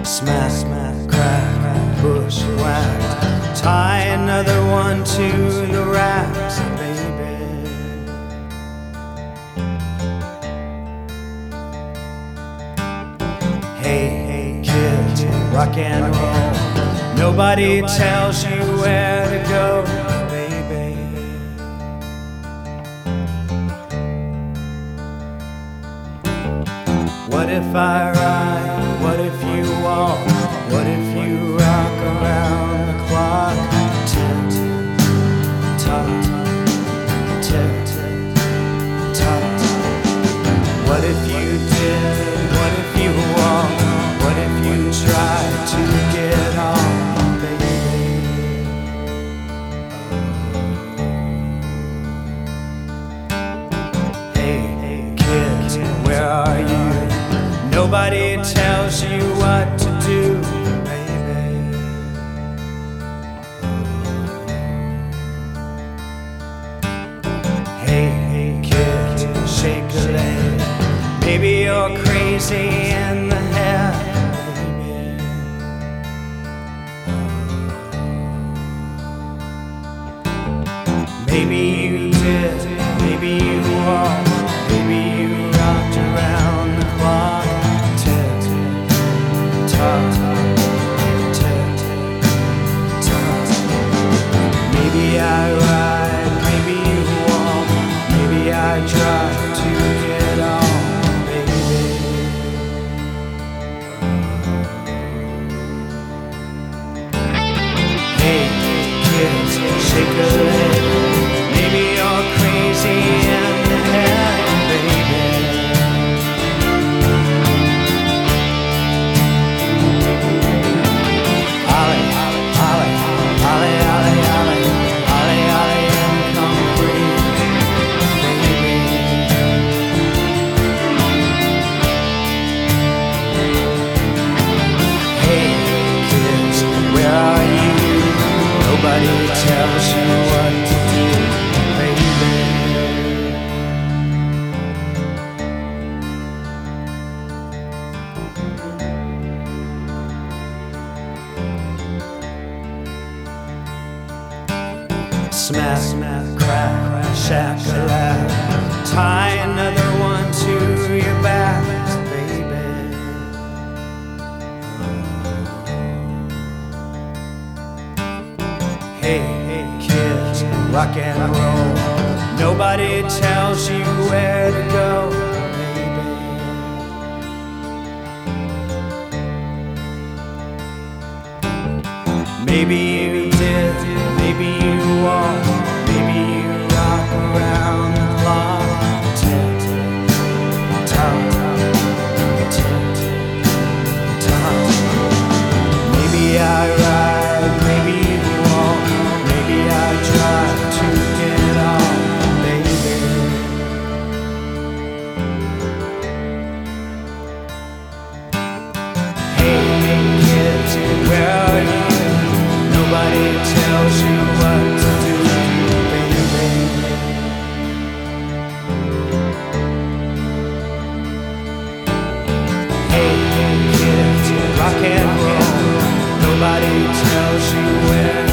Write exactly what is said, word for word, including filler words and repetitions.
Smack, smack, crack, bushwhacked. Tie another one to the racks, baby. Hey, hey, kids, rock and roll. Nobody tells you where to go, baby. What if I ride? What if you walk? What if you rock around the clock? Tick, tock, tick, tock. What if you did? What if you walk? What if you try to get on, baby? Hey, hey, kids, where are you? Nobody tells you what to do, baby. Hey, hey, kid, shake a leg. Maybe you're crazy in the head, baby. Maybe you did, maybe you walked, maybe you rocked around the clock. Maybe I ride, maybe you walk, maybe I try to get on, baby. Hey, kids, shake a leg. Maybe you're crazy in the head, baby. Nobody tells you what to do, baby. Smack, smack, crack, shack-a-lack. Tie another one to your back, baby. Hey, hey, kids, rock and roll. Nobody tells you where to go, baby. Maybe you did, maybe you walked, maybe you rock around the clock. Tick, tock, tick, tock. Maybe I ride, maybe you walk, maybe I try to get on, baby. Hey, hey, kids, where are you? Nobody tells you what to do, baby. Hey, hey, kids, rock and roll. Nobody tells you where